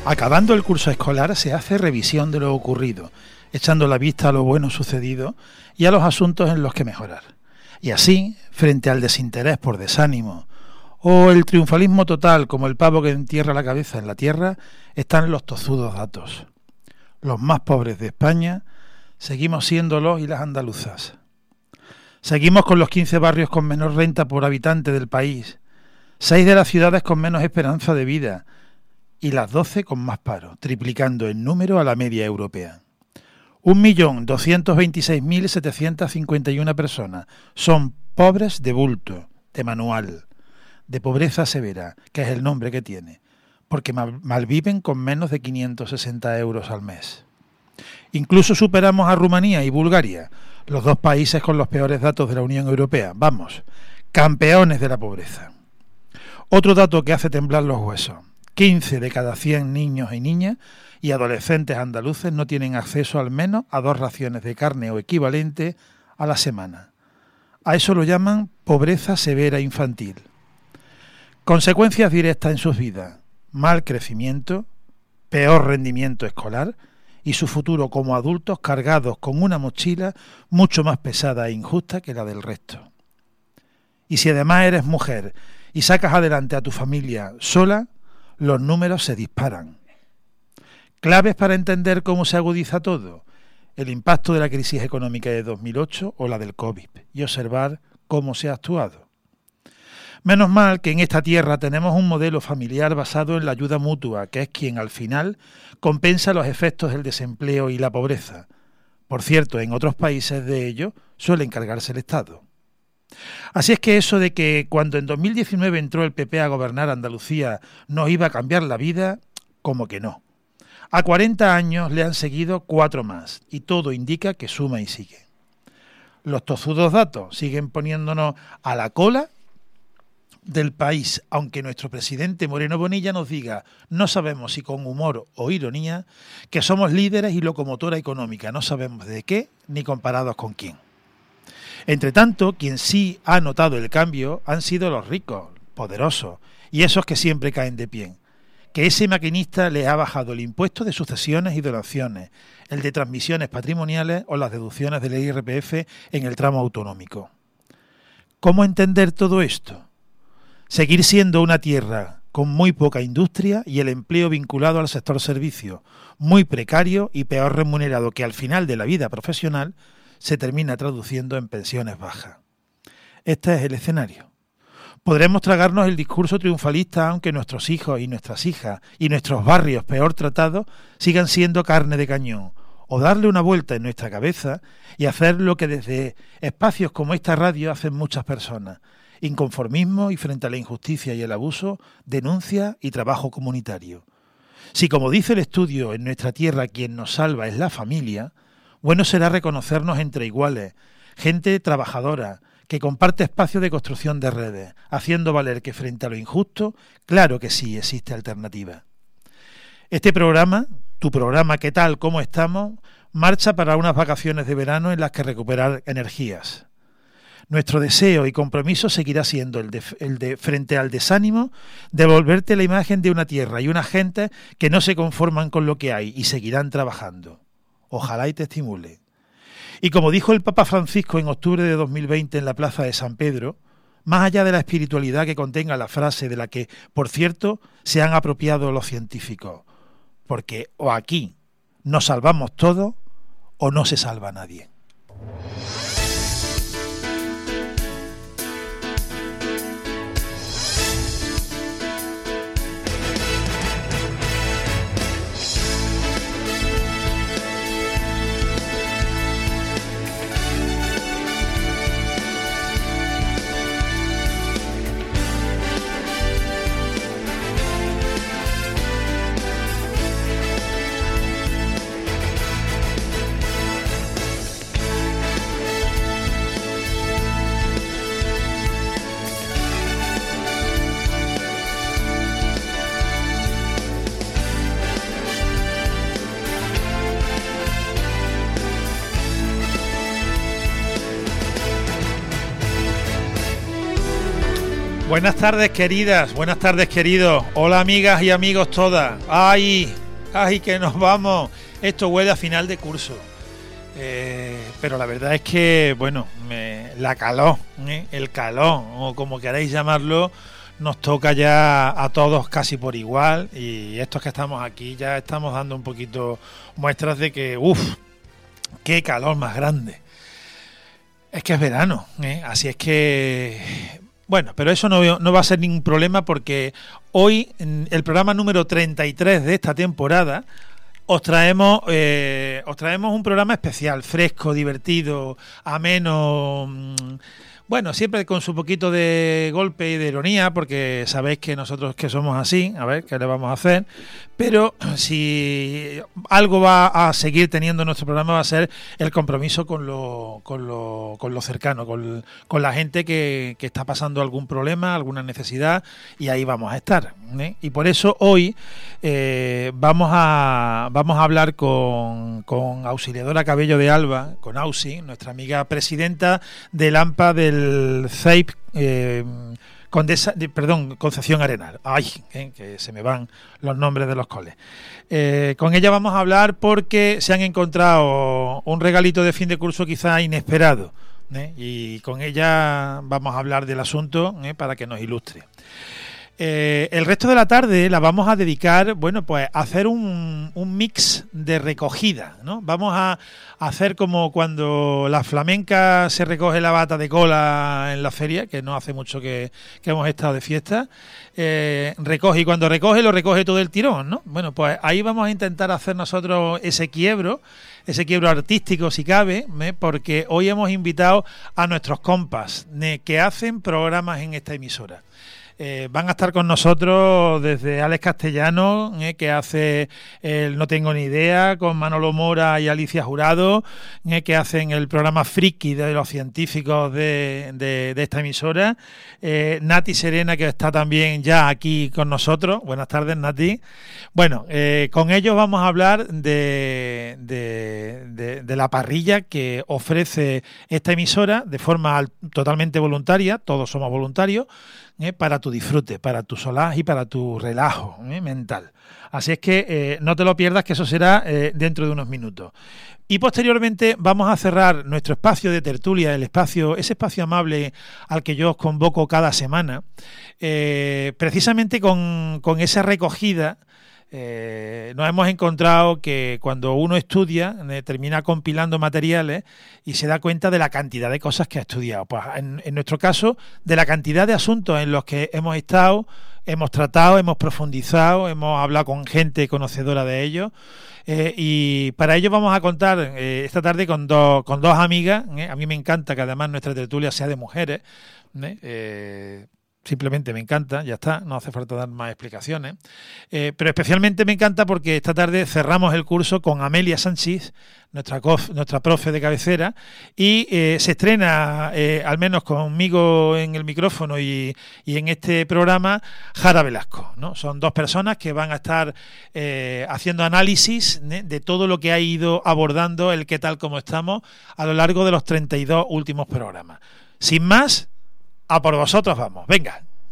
Acabando el curso escolar se hace revisión de lo ocurrido, echando la vista a lo bueno sucedido y a los asuntos en los que mejorar. Y así, frente al desinterés por desánimo o el triunfalismo total como el pavo que entierra la cabeza en la tierra, están los tozudos datos. Los más pobres de España seguimos siendo los y las andaluzas. Seguimos con los 15 barrios con menor renta por habitante del país, 6 de las ciudades con menos esperanza de vida y las 12 con más paro, triplicando en número a la media europea. 1.226.751 personas son pobres de bulto, de manual, de pobreza severa, que es el nombre que tiene, porque malviven con menos de 560 euros al mes. Incluso superamos a Rumanía y Bulgaria, los dos países con los peores datos de la Unión Europea. Vamos, campeones de la pobreza. Otro dato que hace temblar los huesos. 15 de cada 100 niños y niñas y adolescentes andaluces no tienen acceso al menos a 2 raciones de carne o equivalente a la semana. A eso lo llaman pobreza severa infantil. Consecuencias directas en sus vidas: mal crecimiento, peor rendimiento escolar y su futuro como adultos cargados con una mochila mucho más pesada e injusta que la del resto. Y si además eres mujer y sacas adelante a tu familia sola, los números se disparan. Claves para entender cómo se agudiza todo: el impacto de la crisis económica de 2008 o la del COVID y observar cómo se ha actuado. Menos mal que en esta tierra tenemos un modelo familiar basado en la ayuda mutua, que es quien al final compensa los efectos del desempleo y la pobreza. Por cierto, en otros países de ello suele encargarse el Estado. Así es que eso de que cuando en 2019 entró el PP a gobernar Andalucía nos iba a cambiar la vida, como que no. A 40 años le han seguido 4 más y todo indica que suma y sigue. Los tozudos datos siguen poniéndonos a la cola del país, aunque nuestro presidente Moreno Bonilla nos diga, no sabemos si con humor o ironía, que somos líderes y locomotora económica, no sabemos de qué ni comparados con quién. Entre tanto, quien sí ha notado el cambio han sido los ricos, poderosos, y esos que siempre caen de pie. Que ese maquinista les ha bajado el impuesto de sucesiones y donaciones, el de transmisiones patrimoniales o las deducciones del IRPF en el tramo autonómico. ¿Cómo entender todo esto? Seguir siendo una tierra con muy poca industria y el empleo vinculado al sector servicio, muy precario y peor remunerado, que al final de la vida profesional se termina traduciendo en pensiones bajas. Este es el escenario. Podremos tragarnos el discurso triunfalista aunque nuestros hijos y nuestras hijas y nuestros barrios peor tratados sigan siendo carne de cañón, o darle una vuelta en nuestra cabeza y hacer lo que desde espacios como esta radio hacen muchas personas: inconformismo y frente a la injusticia y el abuso, denuncia y trabajo comunitario. Si, como dice el estudio, en nuestra tierra quien nos salva es la familia, bueno será reconocernos entre iguales, gente trabajadora, que comparte espacios de construcción de redes, haciendo valer que frente a lo injusto, claro que sí existe alternativa. Este programa, tu programa ¿Qué tal? ¿Cómo estamos?, marcha para unas vacaciones de verano en las que recuperar energías. Nuestro deseo y compromiso seguirá siendo el de frente al desánimo, devolverte la imagen de una tierra y una gente que no se conforman con lo que hay y seguirán trabajando. Ojalá y te estimule. Y como dijo el Papa Francisco en octubre de 2020 en la Plaza de San Pedro, más allá de la espiritualidad que contenga la frase de la que, por cierto, se han apropiado los científicos, porque o aquí nos salvamos todos o no se salva nadie. Buenas tardes, queridas, buenas tardes, queridos. Hola, amigas y amigos todas. ¡Ay! ¡Ay, que nos vamos! Esto huele a final de curso. Pero la verdad es que, bueno, la calor, el calor, o como queráis llamarlo, nos toca ya a todos casi por igual. Y estos que estamos aquí ya estamos dando un poquito muestras de que, qué calor más grande. Es que es verano, así es que... Bueno, pero eso no va a ser ningún problema porque hoy, en el programa número 33 de esta temporada, os traemos un programa especial, fresco, divertido, ameno, bueno, siempre con su poquito de golpe y de ironía, porque sabéis que nosotros que somos así, a ver, ¿qué le vamos a hacer? Pero si algo va a seguir teniendo nuestro programa va a ser el compromiso con lo cercano, con la gente que está pasando algún problema, alguna necesidad, y ahí vamos a estar, ¿eh? Y por eso hoy vamos a hablar con Auxiliadora Cabello de Alba, con Ausi, nuestra amiga presidenta del AMPA del CEIP, Concepción Arenal. Ay, que se me van los nombres de los coles. Con ella vamos a hablar porque se han encontrado un regalito de fin de curso quizá inesperado, y con ella vamos a hablar del asunto, para que nos ilustre. El resto de la tarde la vamos a dedicar, bueno, pues a hacer un mix de recogida, ¿no? Vamos a hacer como cuando la flamenca se recoge la bata de cola en la feria, que no hace mucho que hemos estado de fiesta, recoge, y cuando recoge lo recoge todo el tirón, ¿no? Bueno, pues ahí vamos a intentar hacer nosotros ese quiebro artístico si cabe, porque hoy hemos invitado a nuestros compas que hacen programas en esta emisora. Van a estar con nosotros desde Alex Castellano, que hace el No Tengo Ni Idea, con Manolo Mora y Alicia Jurado, que hacen el programa Friki de los científicos de esta emisora. Nati Serena, que está también ya aquí con nosotros. Buenas tardes, Nati. Bueno, con ellos vamos a hablar de la parrilla que ofrece esta emisora de forma totalmente voluntaria, todos somos voluntarios, para tu disfrute, para tu solaz y para tu relajo mental. Así es que no te lo pierdas, que eso será dentro de unos minutos. Y posteriormente vamos a cerrar nuestro espacio de tertulia, ese espacio amable al que yo os convoco cada semana, precisamente con esa recogida. Nos hemos encontrado que cuando uno estudia termina compilando materiales y se da cuenta de la cantidad de cosas que ha estudiado. Pues en nuestro caso, de la cantidad de asuntos en los que hemos estado, hemos tratado, hemos profundizado, hemos hablado con gente conocedora de ellos, y para ello vamos a contar esta tarde con dos amigas. A mí me encanta que además nuestra tertulia sea de mujeres. Simplemente me encanta, ya está, no hace falta dar más explicaciones. Pero especialmente me encanta porque esta tarde cerramos el curso con Amelia Sánchez, nuestra profe de cabecera, y se estrena, al menos conmigo en el micrófono y en este programa, Jara Velasco, ¿no? Son dos personas que van a estar haciendo análisis de todo lo que ha ido abordando el Qué tal como estamos a lo largo de los 32 últimos programas. Sin más, a por vosotros vamos, venga.